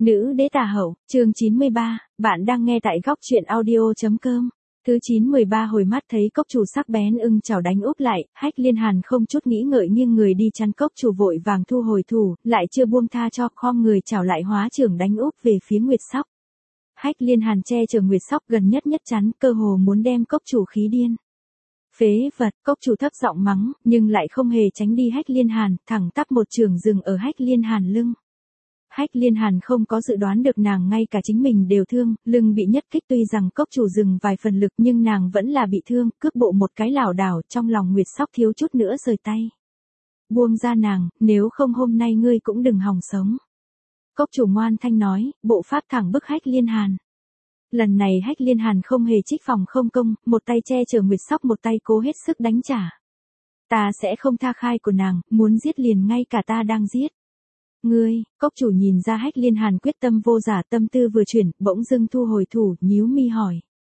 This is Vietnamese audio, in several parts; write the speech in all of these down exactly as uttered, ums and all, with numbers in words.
Nữ đế tà hậu, chương chín mươi ba, bạn đang nghe tại góc truyện audio.com. Thứ chín mười ba hồi mắt thấy cốc chủ sắc bén ưng chảo đánh úp lại, Hách Liên Hàn không chút nghĩ ngợi nghiêng người đi chắn cốc chủ vội vàng thu hồi thủ, lại chưa buông tha cho, khom người chảo lại hóa trưởng đánh úp về phía Nguyệt Sóc. Hách Liên Hàn che chở Nguyệt Sóc gần nhất nhất chắn, cơ hồ muốn đem cốc chủ khí điên. Phế vật, cốc chủ thấp giọng mắng, nhưng lại không hề tránh đi Hách Liên Hàn, thẳng tắp một trường dừng ở Hách Liên Hàn lưng. Hách Liên Hàn không có dự đoán được nàng ngay cả chính mình đều thương, lưng bị nhất kích tuy rằng cốc chủ dừng vài phần lực nhưng nàng vẫn là bị thương, cước bộ một cái lảo đảo trong lòng Nguyệt Sóc thiếu chút nữa rời tay. Buông ra nàng, nếu không hôm nay ngươi cũng đừng hòng sống. Cốc chủ ngoan thanh nói, bộ pháp thẳng bức Hách Liên Hàn. Lần này Hách Liên Hàn không hề trích phòng không công, một tay che chở Nguyệt Sóc một tay cố hết sức đánh trả. Ta sẽ không tha khai của nàng, muốn giết liền ngay cả ta đang giết. Ngươi, cốc chủ nhìn ra Hách Liên Hàn quyết tâm vô giả, tâm tư vừa chuyển, bỗng dưng thu hồi thủ, nhíu mi hỏi.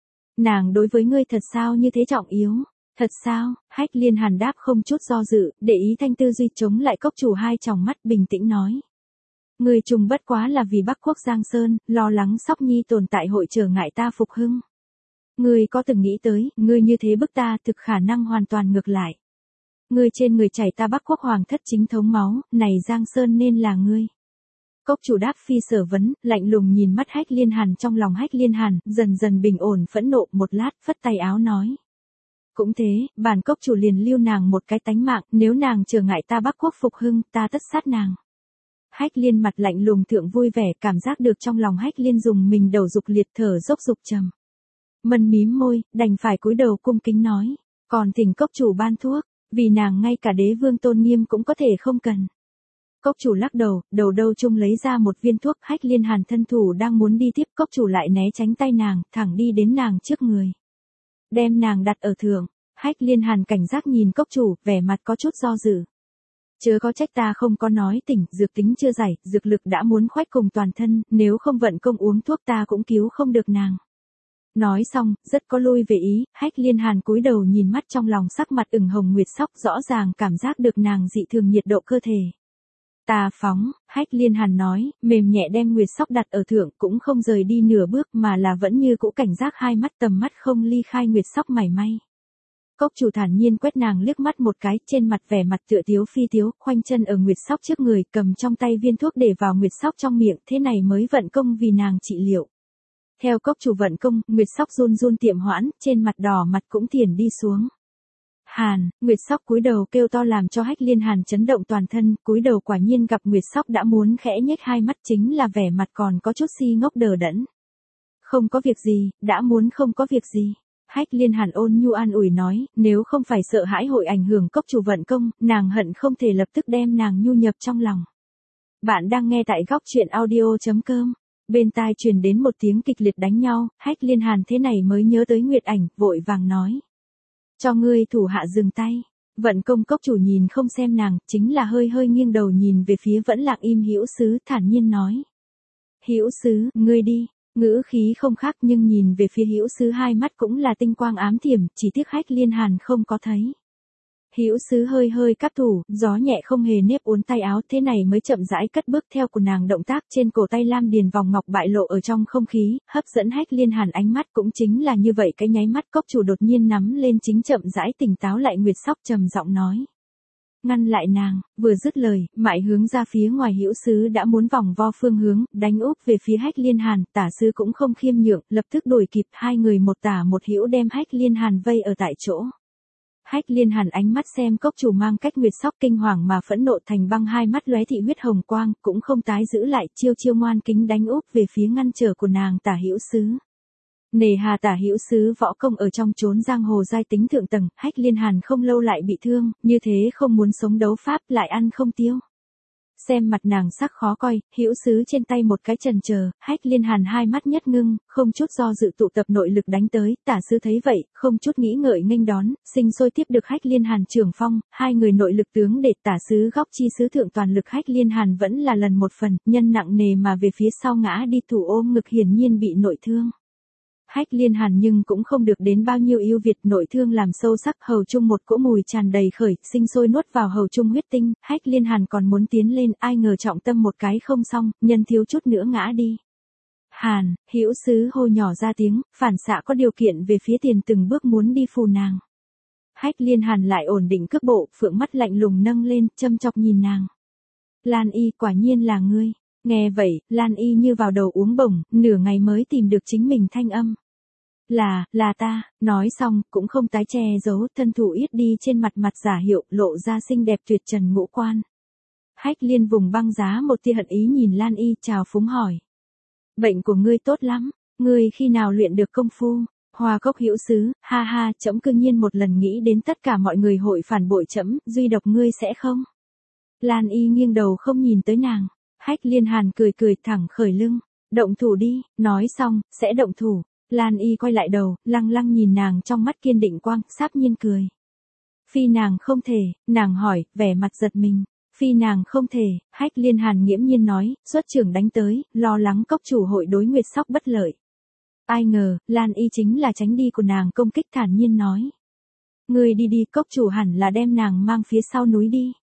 Nàng đối với ngươi thật sao như thế trọng yếu? Thật sao? Hách Liên Hàn đáp không chút do dự, để ý thanh tư duy chống lại cốc chủ hai tròng mắt bình tĩnh nói. Ngươi trùng bất quá là vì Bắc Quốc Giang Sơn, lo lắng Sóc Nhi tồn tại hội trở ngại ta phục hưng. Ngươi có từng nghĩ tới, ngươi như thế bức ta thực khả năng hoàn toàn ngược lại. Ngươi trên người chảy ta Bắc Quốc hoàng thất chính thống máu, này Giang Sơn nên là ngươi. Cốc chủ đáp phi sở vấn, lạnh lùng nhìn mắt Hách Liên Hàn, trong lòng Hách Liên Hàn, dần dần bình ổn phẫn nộ, một lát, phất tay áo nói. Cũng thế, bản cốc chủ liền lưu nàng một cái tánh mạng, nếu nàng trở ngại ta Bắc Quốc phục hưng, ta tất sát nàng. Hách Liên mặt lạnh lùng thượng vui vẻ, cảm giác được trong lòng Hách Liên dùng mình đầu dục liệt thở dốc dục trầm. Mân mím môi, đành phải cúi đầu cung kính nói, còn thỉnh cốc chủ ban thuốc. Vì nàng ngay cả đế vương tôn nghiêm cũng có thể không cần. Cốc chủ lắc đầu, đầu đâu chung lấy ra một viên thuốc. Hách Liên Hàn thân thủ đang muốn đi tiếp, cốc chủ lại né tránh tay nàng, thẳng đi đến nàng trước người. Đem nàng đặt ở thượng. Hách Liên Hàn cảnh giác nhìn cốc chủ, vẻ mặt có chút do dự. Chớ có trách ta không có nói tỉnh, dược tính chưa giải, dược lực đã muốn khoách cùng toàn thân, nếu không vận công uống thuốc ta cũng cứu không được nàng. Nói xong, rất có lui về ý, Hách Liên Hàn cúi đầu nhìn mắt, trong lòng sắc mặt ửng hồng Nguyệt Sóc rõ ràng cảm giác được nàng dị thường nhiệt độ cơ thể. Ta phóng, Hách Liên Hàn nói, mềm nhẹ đem Nguyệt Sóc đặt ở thượng, cũng không rời đi nửa bước mà là vẫn như cũ cảnh giác, hai mắt tầm mắt không ly khai Nguyệt Sóc mảy may. Cốc chủ thản nhiên quét nàng liếc mắt một cái, trên mặt vẻ mặt tựa tiếu phi tiếu, khoanh chân ở Nguyệt Sóc trước người, cầm trong tay viên thuốc để vào Nguyệt Sóc trong miệng, thế này mới vận công vì nàng trị liệu. Theo cốc chủ vận công, Nguyệt Sóc run run tiệm hoãn, trên mặt đỏ mặt cũng thiền đi xuống. Hàn, Nguyệt Sóc cúi đầu kêu to làm cho Hách Liên Hàn chấn động toàn thân, cúi đầu quả nhiên gặp Nguyệt Sóc đã muốn khẽ nhếch hai mắt, chính là vẻ mặt còn có chút si ngốc đờ đẫn. Không có việc gì, đã muốn không có việc gì. Hách Liên Hàn ôn nhu an ủi nói, nếu không phải sợ hãi hội ảnh hưởng cốc chủ vận công, nàng hận không thể lập tức đem nàng nhu nhập trong lòng. Bạn đang nghe tại góc truyện audio.com. Bên tai truyền đến một tiếng kịch liệt đánh nhau, Hách Liên Hàn thế này mới nhớ tới Nguyệt Ảnh, vội vàng nói. Cho ngươi thủ hạ dừng tay. Vận công cốc chủ nhìn không xem nàng, chính là hơi hơi nghiêng đầu nhìn về phía vẫn lặng im Hữu Sứ, thản nhiên nói. Hữu Sứ, ngươi đi. Ngữ khí không khác nhưng nhìn về phía Hữu Sứ hai mắt cũng là tinh quang ám thiểm, chỉ tiếc Hách Liên Hàn không có thấy. Hữu Sứ hơi hơi cắt thủ, gió nhẹ không hề nếp uốn tay áo, thế này mới chậm rãi cất bước theo của nàng động tác, trên cổ tay lam điền vòng ngọc bại lộ ở trong không khí, hấp dẫn Hách Liên Hàn ánh mắt, cũng chính là như vậy cái nháy mắt cốc chủ đột nhiên nắm lên chính chậm rãi tỉnh táo lại Nguyệt Sóc trầm giọng nói. Ngăn lại nàng, vừa dứt lời, mại hướng ra phía ngoài Hữu Sứ đã muốn vòng vo phương hướng, đánh úp về phía Hách Liên Hàn, tả sứ cũng không khiêm nhượng, lập tức đuổi kịp, hai người một tả một hữu đem Hách Liên Hàn vây ở tại chỗ. Hách Liên Hàn ánh mắt xem cốc chủ mang cách Nguyệt Sóc kinh hoàng mà phẫn nộ thành băng, hai mắt lóe thị huyết hồng quang, cũng không tái giữ lại, chiêu chiêu ngoan kính đánh úp về phía ngăn trở của nàng tả Hữu Sứ. Nề hà tả Hữu Sứ võ công ở trong chốn giang hồ giai tính thượng tầng, Hách Liên Hàn không lâu lại bị thương, như thế không muốn sống đấu pháp lại ăn không tiêu. Xem mặt nàng sắc khó coi, Hữu Sứ trên tay một cái chần chờ, Hách Liên Hàn hai mắt nhất ngưng, không chút do dự tụ tập nội lực đánh tới, tả sứ thấy vậy, không chút nghĩ ngợi nghênh đón, sinh sôi tiếp được Hách Liên Hàn trưởng phong, hai người nội lực tướng để tả sứ góc chi sứ thượng toàn lực, Hách Liên Hàn vẫn là lần một phần, nhân nặng nề mà về phía sau ngã đi, thủ ôm ngực hiển nhiên bị nội thương. Hách Liên Hàn nhưng cũng không được đến bao nhiêu yêu Việt, nội thương làm sâu sắc, hầu trung một cỗ mùi tràn đầy khởi, sinh sôi nuốt vào hầu trung huyết tinh, Hách Liên Hàn còn muốn tiến lên, ai ngờ trọng tâm một cái không xong, nhân thiếu chút nữa ngã đi. Hàn, Hữu Sứ hô nhỏ ra tiếng, phản xạ có điều kiện về phía tiền từng bước muốn đi phù nàng. Hách Liên Hàn lại ổn định cước bộ, phượng mắt lạnh lùng nâng lên, châm chọc nhìn nàng. Lan Y, quả nhiên là ngươi. Nghe vậy, Lan Y như vào đầu uống bổng, nửa ngày mới tìm được chính mình thanh âm. Là, là ta, nói xong, cũng không tái che giấu, thân thủ yết đi trên mặt mặt giả hiệu, lộ ra xinh đẹp tuyệt trần ngũ quan. Hách Liên vùng băng giá một tia hận ý nhìn Lan Y, chào phúng hỏi. Bệnh của ngươi tốt lắm, ngươi khi nào luyện được công phu? Hoa Cốc Hữu Sứ, ha ha, trẫm cư nhiên một lần nghĩ đến tất cả mọi người hội phản bội trẫm, duy độc ngươi sẽ không? Lan Y nghiêng đầu không nhìn tới nàng. Hách Liên Hàn cười cười thẳng khởi lưng, động thủ đi, nói xong, sẽ động thủ. Lan Y quay lại đầu, lăng lăng nhìn nàng trong mắt kiên định quang, sáp nhiên cười. Phi nàng không thể, nàng hỏi, vẻ mặt giật mình. Phi nàng không thể, Hách Liên Hàn nghiễm nhiên nói, xuất trưởng đánh tới, lo lắng cốc chủ hội đối Nguyệt Sóc bất lợi. Ai ngờ, Lan Y chính là tránh đi của nàng công kích thản nhiên nói. Ngươi đi đi, cốc chủ hẳn là đem nàng mang phía sau núi đi.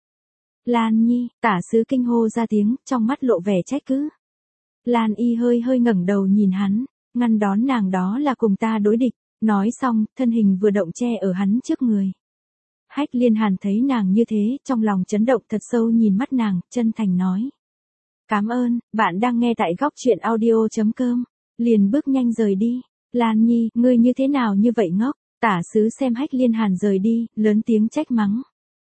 Lan Nhi, tả sứ kinh hô ra tiếng, trong mắt lộ vẻ trách cứ. Lan Y hơi hơi ngẩng đầu nhìn hắn, ngăn đón nàng đó là cùng ta đối địch, nói xong, thân hình vừa động che ở hắn trước người. Hách Liên Hàn thấy nàng như thế, trong lòng chấn động thật sâu nhìn mắt nàng, chân thành nói. Cảm ơn, bạn đang nghe tại góc truyện audio.com, liền bước nhanh rời đi. Lan Nhi, ngươi như thế nào như vậy ngốc, tả sứ xem Hách Liên Hàn rời đi, lớn tiếng trách mắng.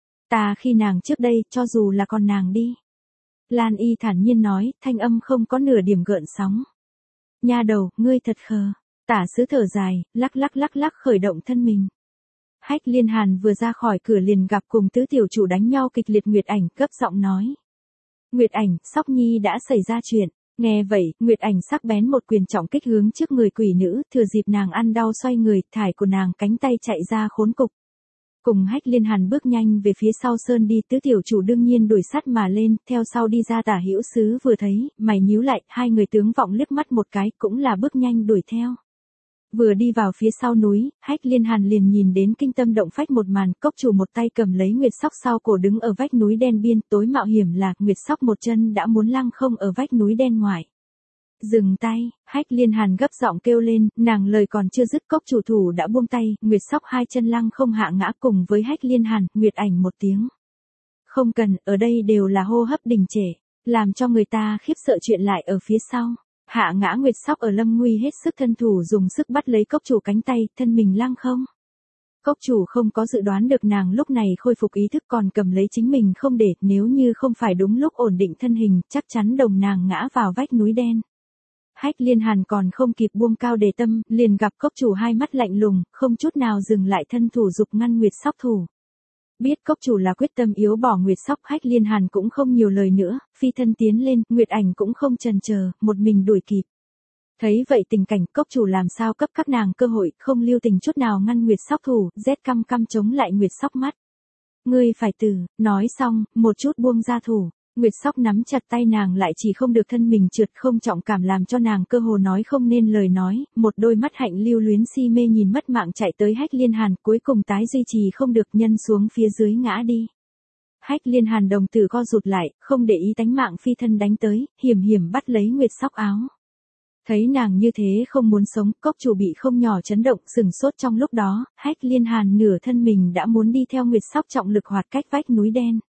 Ta khi nàng trước đây, cho dù là con nàng đi. Lan Y thản nhiên nói, thanh âm không có nửa điểm gợn sóng. Nha đầu, ngươi thật khờ. Tả sứ thở dài, lắc lắc lắc lắc khởi động thân mình. Hách Liên Hàn vừa ra khỏi cửa liền gặp cùng tứ tiểu chủ đánh nhau kịch liệt Nguyệt Ảnh, cấp giọng nói. Nguyệt Ảnh, Sóc Nhi đã xảy ra chuyện. Nghe vậy, Nguyệt Ảnh sắc bén một quyền trọng kích hướng trước người quỷ nữ, thừa dịp nàng ăn đau xoay người, thải của nàng cánh tay chạy ra khốn cục. Cùng Hách Liên Hàn bước nhanh về phía sau sơn đi, tứ tiểu chủ đương nhiên đuổi sát mà lên, theo sau đi ra Tả Hữu Sứ vừa thấy, mày nhíu lại, hai người tướng vọng liếc mắt một cái, cũng là bước nhanh đuổi theo. Vừa đi vào phía sau núi, Hách Liên Hàn liền nhìn đến kinh tâm động phách một màn, cốc chủ một tay cầm lấy Nguyệt Sóc sau cổ đứng ở vách núi đen biên, tối mạo hiểm là, Nguyệt Sóc một chân đã muốn lăng không ở vách núi đen ngoài. Dừng tay, Hách Liên Hàn gấp giọng kêu lên, nàng lời còn chưa dứt cốc chủ thủ đã buông tay, Nguyệt Sóc hai chân lăng không hạ ngã cùng với Hách Liên Hàn, Nguyệt Ảnh một tiếng. Không cần, ở đây đều là hô hấp đình trệ, làm cho người ta khiếp sợ chuyện lại ở phía sau. Hạ ngã Nguyệt Sóc ở lâm nguy hết sức thân thủ dùng sức bắt lấy cốc chủ cánh tay, thân mình lăng không. Cốc chủ không có dự đoán được nàng lúc này khôi phục ý thức còn cầm lấy chính mình không để, nếu như không phải đúng lúc ổn định thân hình, chắc chắn đồng nàng ngã vào vách núi đen. Hách Liên Hàn còn không kịp buông cao đề tâm, liền gặp cốc chủ hai mắt lạnh lùng, không chút nào dừng lại thân thủ dục ngăn Nguyệt Sóc thủ. Biết cốc chủ là quyết tâm yếu bỏ Nguyệt Sóc, Hách Liên Hàn cũng không nhiều lời nữa, phi thân tiến lên, Nguyệt Ảnh cũng không chần chờ, một mình đuổi kịp. Thấy vậy tình cảnh, cốc chủ làm sao cấp các nàng cơ hội, không lưu tình chút nào ngăn Nguyệt Sóc thủ, rét căm căm chống lại Nguyệt Sóc mắt. Ngươi phải tử, nói xong, một chút buông ra thủ. Nguyệt Sóc nắm chặt tay nàng lại chỉ không được thân mình trượt, không trọng cảm làm cho nàng cơ hồ nói không nên lời nói, một đôi mắt hạnh lưu luyến si mê nhìn mất mạng chạy tới Hách Liên Hàn, cuối cùng tái duy trì không được nhân xuống phía dưới ngã đi. Hách Liên Hàn đồng tử co rụt lại, không để ý tánh mạng phi thân đánh tới, hiểm hiểm bắt lấy Nguyệt Sóc áo. Thấy nàng như thế không muốn sống, cốc chủ bị không nhỏ chấn động, sừng sốt trong lúc đó, Hách Liên Hàn nửa thân mình đã muốn đi theo Nguyệt Sóc trọng lực hoạt cách vách núi đen.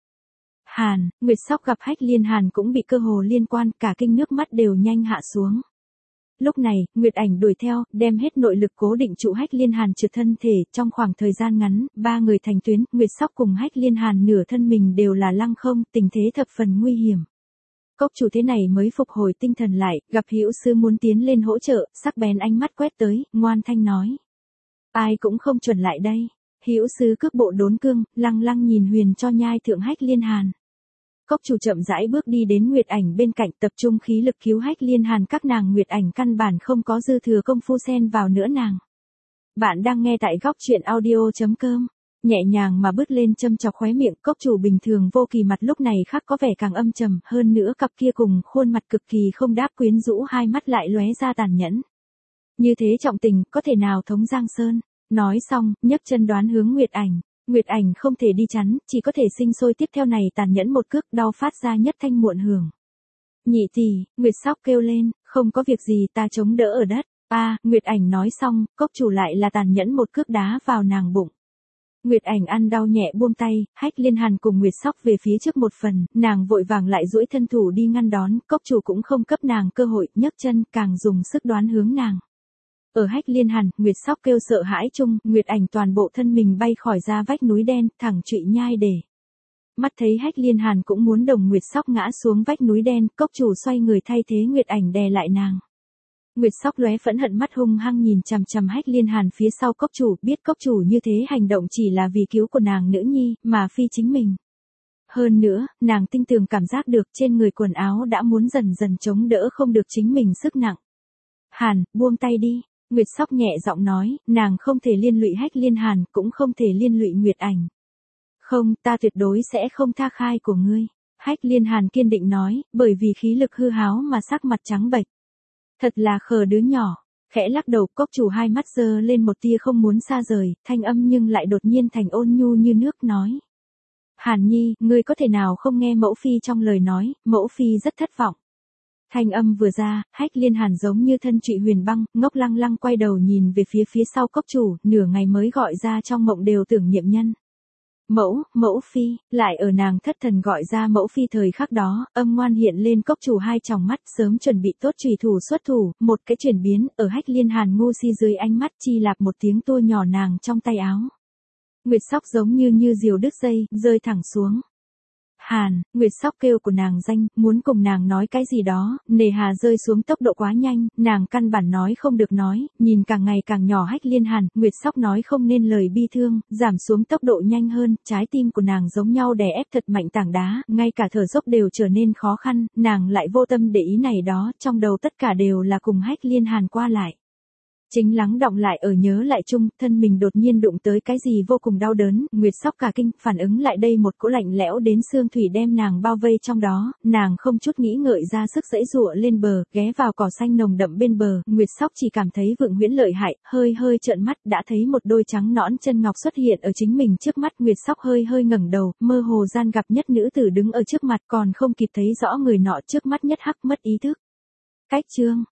Hàn, Nguyệt Sóc gặp Hách Liên Hàn cũng bị cơ hồ liên quan, cả kinh nước mắt đều nhanh hạ xuống. Lúc này, Nguyệt Ảnh đuổi theo, đem hết nội lực cố định trụ Hách Liên Hàn trượt thân thể, trong khoảng thời gian ngắn, ba người thành tuyến, Nguyệt Sóc cùng Hách Liên Hàn nửa thân mình đều là lăng không, tình thế thập phần nguy hiểm. Cốc chủ thế này mới phục hồi tinh thần lại, gặp Hữu Sư muốn tiến lên hỗ trợ, sắc bén ánh mắt quét tới, ngoan thanh nói. Ai cũng không chuẩn lại đây. Hữu Sư cước bộ đốn cương, lăng lăng nhìn huyền cho nhai thượng Hách Liên Hàn. Cốc chủ chậm rãi bước đi đến Nguyệt Ảnh bên cạnh, tập trung khí lực cứu Hách Liên Hàn, các nàng Nguyệt Ảnh căn bản không có dư thừa công phu xen vào nữa nàng. Bạn đang nghe tại góc truyện audio.com, nhẹ nhàng mà bước lên châm chọc khóe miệng, cốc chủ bình thường vô kỳ mặt lúc này khác có vẻ càng âm trầm, hơn nữa cặp kia cùng khuôn mặt cực kỳ không đáp quyến rũ hai mắt lại lóe ra tàn nhẫn. Như thế trọng tình, có thể nào thống Giang Sơn. Nói xong, nhấc chân đoán hướng Nguyệt Ảnh. Nguyệt Ảnh không thể đi chắn, chỉ có thể sinh sôi tiếp theo này tàn nhẫn một cước, đau phát ra nhất thanh muộn hưởng. Nhị tỷ, Nguyệt Sóc kêu lên, không có việc gì, ta chống đỡ ở đất. A, à, Nguyệt Ảnh nói xong, cốc chủ lại là tàn nhẫn một cước đá vào nàng bụng. Nguyệt Ảnh ăn đau nhẹ buông tay, Hách Liên Hàn cùng Nguyệt Sóc về phía trước một phần, nàng vội vàng lại duỗi thân thủ đi ngăn đón, cốc chủ cũng không cấp nàng cơ hội, nhấc chân, càng dùng sức đoán hướng nàng. Ở Hách Liên Hàn, Nguyệt Sóc kêu sợ hãi chung, Nguyệt Ảnh toàn bộ thân mình bay khỏi ra vách núi đen, thẳng trụy nhai để. Mắt thấy Hách Liên Hàn cũng muốn đồng Nguyệt Sóc ngã xuống vách núi đen, cốc chủ xoay người thay thế Nguyệt Ảnh đè lại nàng. Nguyệt Sóc lóe phẫn hận mắt hung hăng nhìn chằm chằm Hách Liên Hàn phía sau cốc chủ, biết cốc chủ như thế hành động chỉ là vì cứu của nàng nữ nhi, mà phi chính mình. Hơn nữa, nàng tinh tường cảm giác được trên người quần áo đã muốn dần dần chống đỡ không được chính mình sức nặng. Hàn, buông tay đi. Nguyệt Sóc nhẹ giọng nói, nàng không thể liên lụy Hách Liên Hàn, cũng không thể liên lụy Nguyệt Ảnh. Không, ta tuyệt đối sẽ không tha khai của ngươi. Hách Liên Hàn kiên định nói, bởi vì khí lực hư háo mà sắc mặt trắng bệch. Thật là khờ đứa nhỏ. Khẽ lắc đầu, cốc chủ hai mắt giơ lên một tia không muốn xa rời, thanh âm nhưng lại đột nhiên thành ôn nhu như nước nói. Hàn Nhi, ngươi có thể nào không nghe mẫu phi trong lời nói, mẫu phi rất thất vọng. Thanh âm vừa ra, Hách Liên Hàn giống như thân trụy huyền băng, ngốc lăng lăng quay đầu nhìn về phía phía sau cốc chủ, nửa ngày mới gọi ra trong mộng đều tưởng niệm nhân. Mẫu, mẫu phi, lại ở nàng thất thần gọi ra mẫu phi thời khắc đó, âm ngoan hiện lên cốc chủ hai tròng mắt sớm chuẩn bị tốt chùy thủ xuất thủ, một cái chuyển biến, ở Hách Liên Hàn ngu si dưới ánh mắt chi lạc một tiếng tua nhỏ nàng trong tay áo. Nguyệt Sóc giống như như diều đứt dây, rơi thẳng xuống. Hàn, Nguyệt Sóc kêu của nàng danh, muốn cùng nàng nói cái gì đó, nề hà rơi xuống tốc độ quá nhanh, nàng căn bản nói không được nói, nhìn càng ngày càng nhỏ Hách Liên Hàn, Nguyệt Sóc nói không nên lời bi thương, giảm xuống tốc độ nhanh hơn, trái tim của nàng giống nhau đè ép thật mạnh tảng đá, ngay cả thở dốc đều trở nên khó khăn, nàng lại vô tâm để ý này đó, trong đầu tất cả đều là cùng Hách Liên Hàn qua lại. Chính lắng đọng lại ở nhớ lại chung, thân mình đột nhiên đụng tới cái gì vô cùng đau đớn, Nguyệt Sóc cả kinh, phản ứng lại đây một cỗ lạnh lẽo đến xương thủy đem nàng bao vây trong đó, nàng không chút nghĩ ngợi ra sức giãy giụa lên bờ, ghé vào cỏ xanh nồng đậm bên bờ, Nguyệt Sóc chỉ cảm thấy vượng huyễn lợi hại, hơi hơi trợn mắt, đã thấy một đôi trắng nõn chân ngọc xuất hiện ở chính mình trước mắt, Nguyệt Sóc hơi hơi ngẩng đầu, mơ hồ gian gặp nhất nữ tử đứng ở trước mặt, còn không kịp thấy rõ người nọ trước mắt nhất hắc mất ý thức. Cách chương